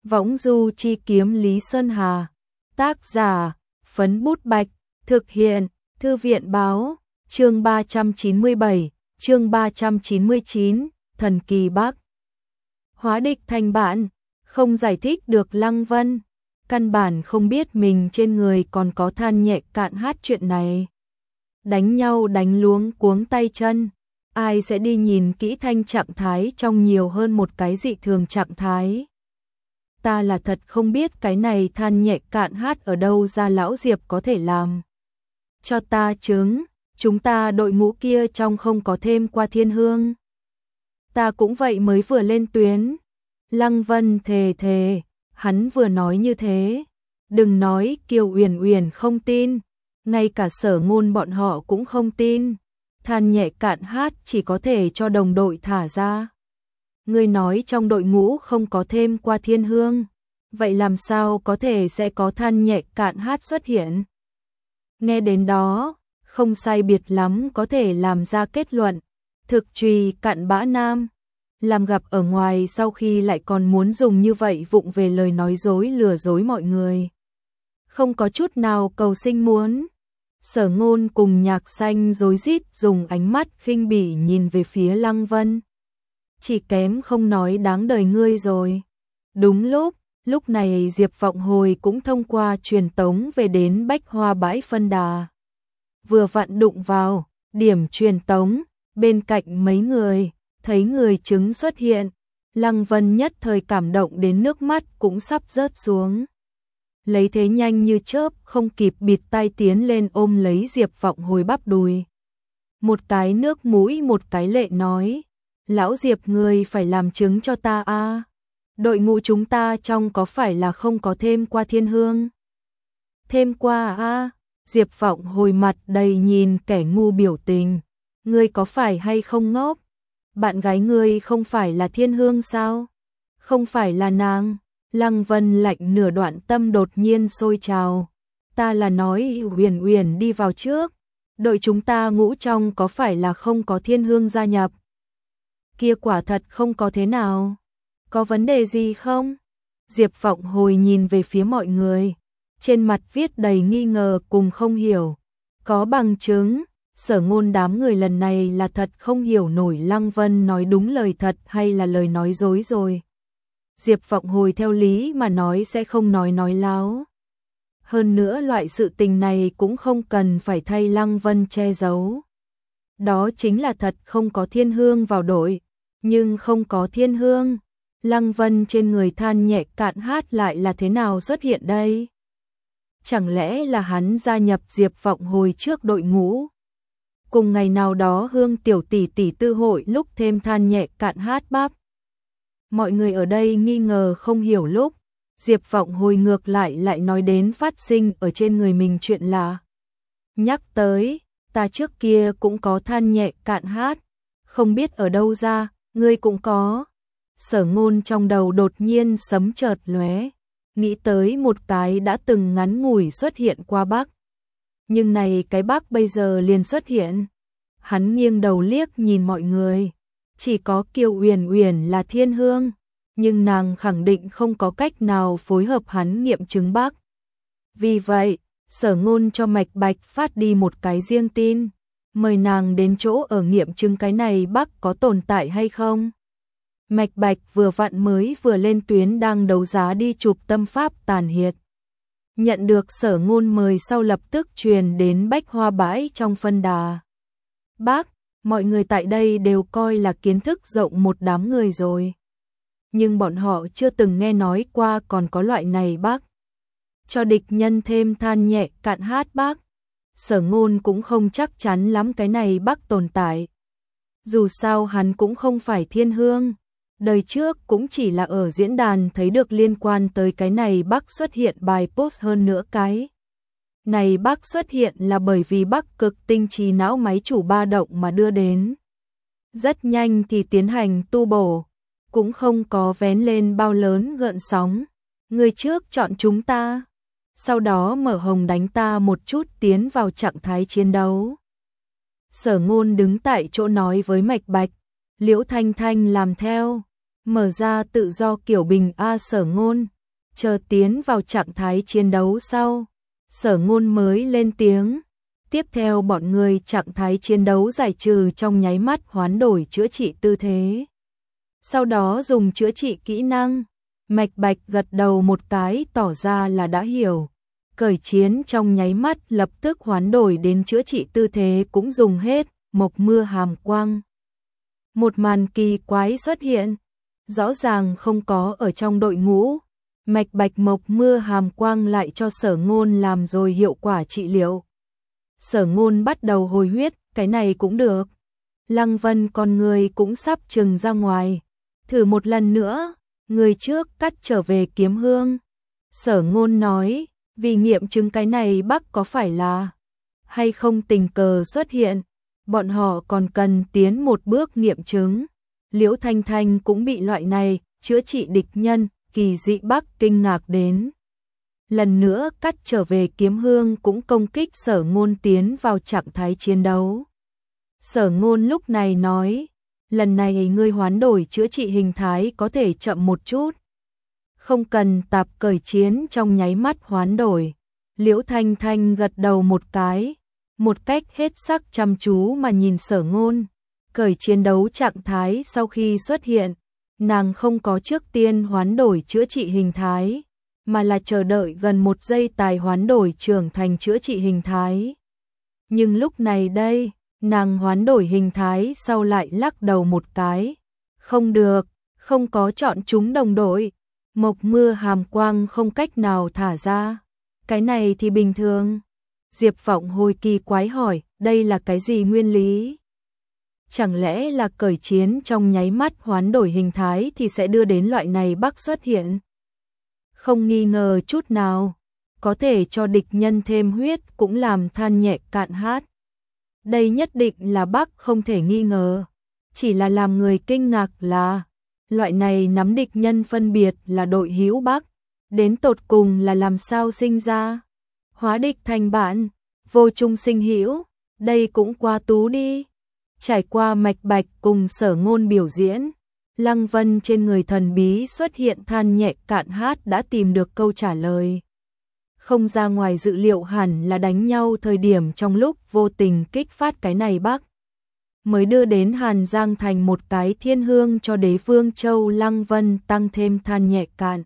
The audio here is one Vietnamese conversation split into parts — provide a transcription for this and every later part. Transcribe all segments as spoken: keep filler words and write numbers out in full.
Võng du chi kiếm Lý Sơn Hà. Tác giả, Phấn Bút Bạch. Thực hiện, Thư viện báo. Chương ba trăm chín mươi bảy, chương ba trăm chín mươi chín, Thần kỳ Bắc. Hóa địch thành bạn, không giải thích được Lăng Vân. Căn bản không biết mình trên người còn có than nhẹ cạn hát chuyện này. Đánh nhau đánh luống cuống tay chân. Ai sẽ đi nhìn kỹ thanh trạng thái trong nhiều hơn một cái dị thường trạng thái. Ta là thật không biết cái này than nhẹ cạn hát ở đâu ra, lão Diệp có thể làm cho ta chứng, chúng ta đội ngũ kia trong không có thêm qua thiên hương. Ta cũng vậy mới vừa lên tuyến. Lăng Vân thề thề, hắn vừa nói như thế. Đừng nói Kiều Uyển Uyển không tin, ngay cả Sở Ngôn bọn họ cũng không tin. Than nhẹ cạn hát chỉ có thể cho đồng đội thả ra. Ngươi nói trong đội ngũ không có thêm qua thiên hương, vậy làm sao có thể sẽ có than nhẹ cạn hát xuất hiện? Nghe đến đó, không sai biệt lắm có thể làm ra kết luận, thực trùy cặn bã nam. Làm gặp ở ngoài sau khi lại còn muốn dùng như vậy vụng về lời nói dối lừa dối mọi người. Không có chút nào cầu sinh muốn. Sở Ngôn cùng Nhạc Xanh rối rít dùng ánh mắt khinh bỉ nhìn về phía Lăng Vân. Chỉ kém không nói đáng đời ngươi rồi. Đúng lúc, lúc này Diệp Vọng Hồi cũng thông qua truyền tống về đến Bách Hoa bãi phân đà. Vừa vặn đụng vào điểm truyền tống, bên cạnh mấy người, thấy người chứng xuất hiện, Lăng Vân nhất thời cảm động đến nước mắt cũng sắp rớt xuống. Lấy thế nhanh như chớp không kịp bịt tai tiến lên ôm lấy Diệp Vọng Hồi bắp đùi. Một cái nước mũi một cái lệ nói, lão Diệp ngươi phải làm chứng cho ta a. Đội ngũ chúng ta trong có phải là không có thêm qua thiên hương? Thêm qua a? Diệp Vọng Hồi mặt đầy nhìn kẻ ngu biểu tình. Ngươi có phải hay không ngốc? Bạn gái ngươi không phải là thiên hương sao? Không phải là nàng. Lăng Vân lạnh nửa đoạn tâm đột nhiên sôi trào. Ta là nói Uyển Uyển đi vào trước. Đội chúng ta ngũ trong có phải là không có thiên hương gia nhập? Kia quả thật không có thế nào. Có vấn đề gì không? Diệp Vọng Hồi nhìn về phía mọi người. Trên mặt viết đầy nghi ngờ cùng không hiểu. Có bằng chứng. Sở Ngôn đám người lần này là thật không hiểu nổi Lăng Vân nói đúng lời thật hay là lời nói dối rồi. Diệp Vọng Hồi theo lý mà nói sẽ không nói nói láo. Hơn nữa loại sự tình này cũng không cần phải thay Lăng Vân che giấu. Đó chính là thật không có thiên hương vào đội. Nhưng không có thiên hương, Lăng Vân trên người than nhẹ cạn hát lại là thế nào xuất hiện đây? Chẳng lẽ là hắn gia nhập Diệp Vọng Hồi trước đội ngũ? Cùng ngày nào đó Hương tiểu tỷ tỷ tư hội lúc thêm than nhẹ cạn hát bắp. Mọi người ở đây nghi ngờ không hiểu lúc, Diệp Vọng Hồi ngược lại lại nói đến phát sinh ở trên người mình chuyện là. Nhắc tới, ta trước kia cũng có than nhẹ cạn hát, không biết ở đâu ra, ngươi cũng có. Sở Ngôn trong đầu đột nhiên sấm chợt lóe, nghĩ tới một cái đã từng ngắn ngủi xuất hiện qua Bắc. Nhưng này cái Bắc bây giờ liền xuất hiện. Hắn nghiêng đầu liếc nhìn mọi người. Chỉ có Kiều Uyển Uyển là thiên hương, nhưng nàng khẳng định không có cách nào phối hợp hắn nghiệm chứng Bắc. Vì vậy, Sở Ngôn cho Mạch Bạch phát đi một cái riêng tin, mời nàng đến chỗ ở nghiệm chứng cái này Bắc có tồn tại hay không. Mạch Bạch vừa vặn mới vừa lên tuyến đang đấu giá đi chụp tâm pháp tàn hiệt. Nhận được Sở Ngôn mời sau lập tức truyền đến Bách Hoa bãi trong phân đà. Bác, mọi người tại đây đều coi là kiến thức rộng một đám người rồi. Nhưng bọn họ chưa từng nghe nói qua còn có loại này bác. Cho địch nhân thêm than nhẹ cạn hát bác. Sở Ngôn cũng không chắc chắn lắm cái này bác tồn tại. Dù sao hắn cũng không phải thiên hương. Đời trước cũng chỉ là ở diễn đàn thấy được liên quan tới cái này bác xuất hiện bài post hơn nữa cái. Này bác xuất hiện là bởi vì bác cực tinh trí não máy chủ ba động mà đưa đến. Rất nhanh thì tiến hành tu bổ, cũng không có vén lên bao lớn gợn sóng. Người trước chọn chúng ta, sau đó mở hồng đánh ta một chút tiến vào trạng thái chiến đấu. Sở Ngôn đứng tại chỗ nói với Mạch Bạch, Liễu Thanh Thanh làm theo, mở ra tự do kiểu bình A. Sở Ngôn, chờ tiến vào trạng thái chiến đấu sau, Sở Ngôn mới lên tiếng. Tiếp theo bọn người trạng thái chiến đấu giải trừ trong nháy mắt hoán đổi chữa trị tư thế. Sau đó dùng chữa trị kỹ năng. Mạch Bạch gật đầu một cái tỏ ra là đã hiểu. Cởi chiến trong nháy mắt lập tức hoán đổi đến chữa trị tư thế cũng dùng hết, mộc mưa hàm quang. Một màn kỳ quái xuất hiện, rõ ràng không có ở trong đội ngũ. Mạch Bạch mộc mưa hàm quang lại cho Sở Ngôn làm rồi hiệu quả trị liệu. Sở Ngôn bắt đầu hồi huyết, cái này cũng được. Lăng Vân con người cũng sắp trừng ra ngoài. Thử một lần nữa, người trước cắt trở về kiếm hương. Sở Ngôn nói, vì nghiệm chứng cái này Bắc có phải là hay không tình cờ xuất hiện, bọn họ còn cần tiến một bước nghiệm chứng. Liễu Thanh Thanh cũng bị loại này, chữa trị địch nhân, kỳ dị Bắc kinh ngạc đến. Lần nữa cắt trở về kiếm hương cũng công kích Sở Ngôn tiến vào trạng thái chiến đấu. Sở Ngôn lúc này nói, lần này ngươi hoán đổi chữa trị hình thái có thể chậm một chút. Không cần tạp cởi chiến trong nháy mắt hoán đổi. Liễu Thanh Thanh gật đầu một cái, một cách hết sắc chăm chú mà nhìn Sở Ngôn. Cởi chiến đấu trạng thái sau khi xuất hiện, nàng không có trước tiên hoán đổi chữa trị hình thái, mà là chờ đợi gần một giây tài hoán đổi trưởng thành chữa trị hình thái. Nhưng lúc này đây, nàng hoán đổi hình thái sau lại lắc đầu một cái. Không được, không có chọn chúng đồng đội. Mộc mưa hàm quang không cách nào thả ra. Cái này thì bình thường. Diệp Vọng hồi kỳ quái hỏi, đây là cái gì nguyên lý? Chẳng lẽ là cởi chiến trong nháy mắt hoán đổi hình thái thì sẽ đưa đến loại này Bắc xuất hiện? Không nghi ngờ chút nào. Có thể cho địch nhân thêm huyết cũng làm than nhẹ cạn hát. Đây nhất định là Bắc không thể nghi ngờ. Chỉ là làm người kinh ngạc là loại này nắm địch nhân phân biệt là đội hữu Bắc. Đến tột cùng là làm sao sinh ra? Hóa địch thành bạn, vô chung sinh hữu, đây cũng quá tú đi. Trải qua Mạch Bạch cùng Sở Ngôn biểu diễn, Lăng Vân trên người thần bí xuất hiện than nhẹ cạn hát đã tìm được câu trả lời. Không ra ngoài dự liệu hẳn là đánh nhau thời điểm trong lúc vô tình kích phát cái này Bắc. Mới đưa đến Hàn Giang thành một cái thiên hương cho đế vương châu. Lăng Vân tăng thêm than nhẹ cạn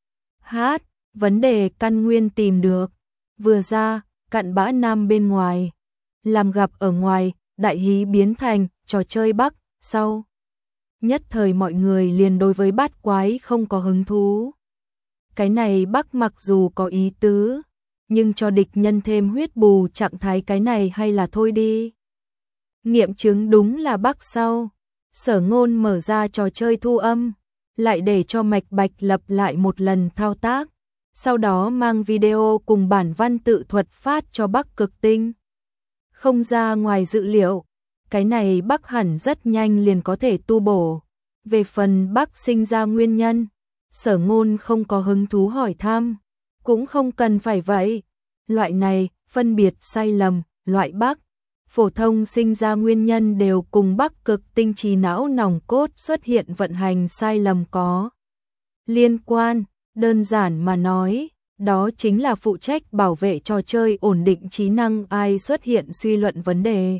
hát, vấn đề căn nguyên tìm được. Vừa ra, cặn bã nam bên ngoài. Làm gặp ở ngoài, đại hí biến thành trò chơi Bắc, sau. Nhất thời mọi người liền đối với bát quái không có hứng thú. Cái này Bắc mặc dù có ý tứ, nhưng cho địch nhân thêm huyết bù trạng thái cái này hay là thôi đi. Nghiệm chứng đúng là Bắc sau. Sở Ngôn mở ra trò chơi thu âm, lại để cho Mạch Bạch lập lại một lần thao tác. Sau đó mang video cùng bản văn tự thuật phát cho Bắc Cực Tinh. Không ra ngoài dự liệu, cái này Bắc hẳn rất nhanh liền có thể tu bổ. Về phần Bắc sinh ra nguyên nhân, Sở Ngôn không có hứng thú hỏi thăm, cũng không cần phải vậy. Loại này, phân biệt sai lầm, loại Bắc, phổ thông sinh ra nguyên nhân đều cùng Bắc Cực Tinh trí não nòng cốt xuất hiện vận hành sai lầm có liên quan. Đơn giản mà nói, đó chính là phụ trách bảo vệ trò chơi ổn định trí năng ai xuất hiện suy luận vấn đề.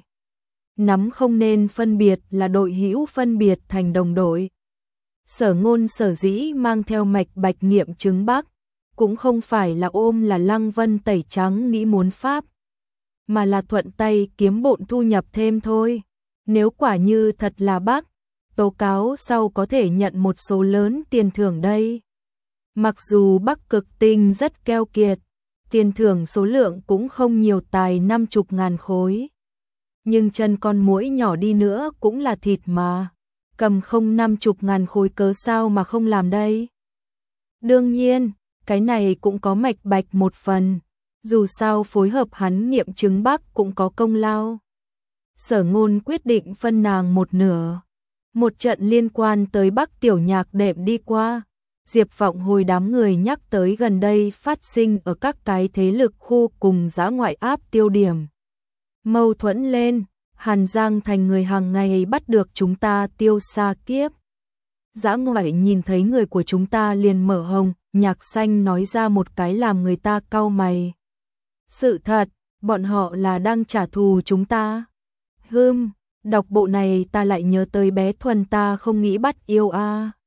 Nắm không nên phân biệt là đội hữu phân biệt thành đồng đội. Sở Ngôn sở dĩ mang theo Mạch Bạch nghiệm chứng Bắc, cũng không phải là ôm là Lăng Vân tẩy trắng nghĩ muốn pháp, mà là thuận tay kiếm bộn thu nhập thêm thôi. Nếu quả như thật là Bắc, tố cáo sau có thể nhận một số lớn tiền thưởng đây. Mặc dù Bắc Cực Tinh rất keo kiệt, tiền thưởng số lượng cũng không nhiều tài năm chục ngàn khối. Nhưng chân con muỗi nhỏ đi nữa cũng là thịt mà. Cầm không năm chục ngàn khối cớ sao mà không làm đây. Đương nhiên, cái này cũng có Mạch Bạch một phần. Dù sao phối hợp hắn nghiệm chứng Bắc cũng có công lao. Sở Ngôn quyết định phân nàng một nửa. Một trận liên quan tới Bắc tiểu nhạc đệm đi qua. Diệp Vọng hồi đám người nhắc tới gần đây phát sinh ở các cái thế lực khu cùng dã ngoại áp tiêu điểm. Mâu thuẫn lên, Hàn Giang thành người hàng ngày bắt được chúng ta tiêu xa kiếp. Dã ngoại nhìn thấy người của chúng ta liền mở hồng, Nhạc Xanh nói ra một cái làm người ta cau mày. Sự thật, bọn họ là đang trả thù chúng ta. Hừm, đọc bộ này ta lại nhớ tới bé Thuần ta không nghĩ bắt yêu a.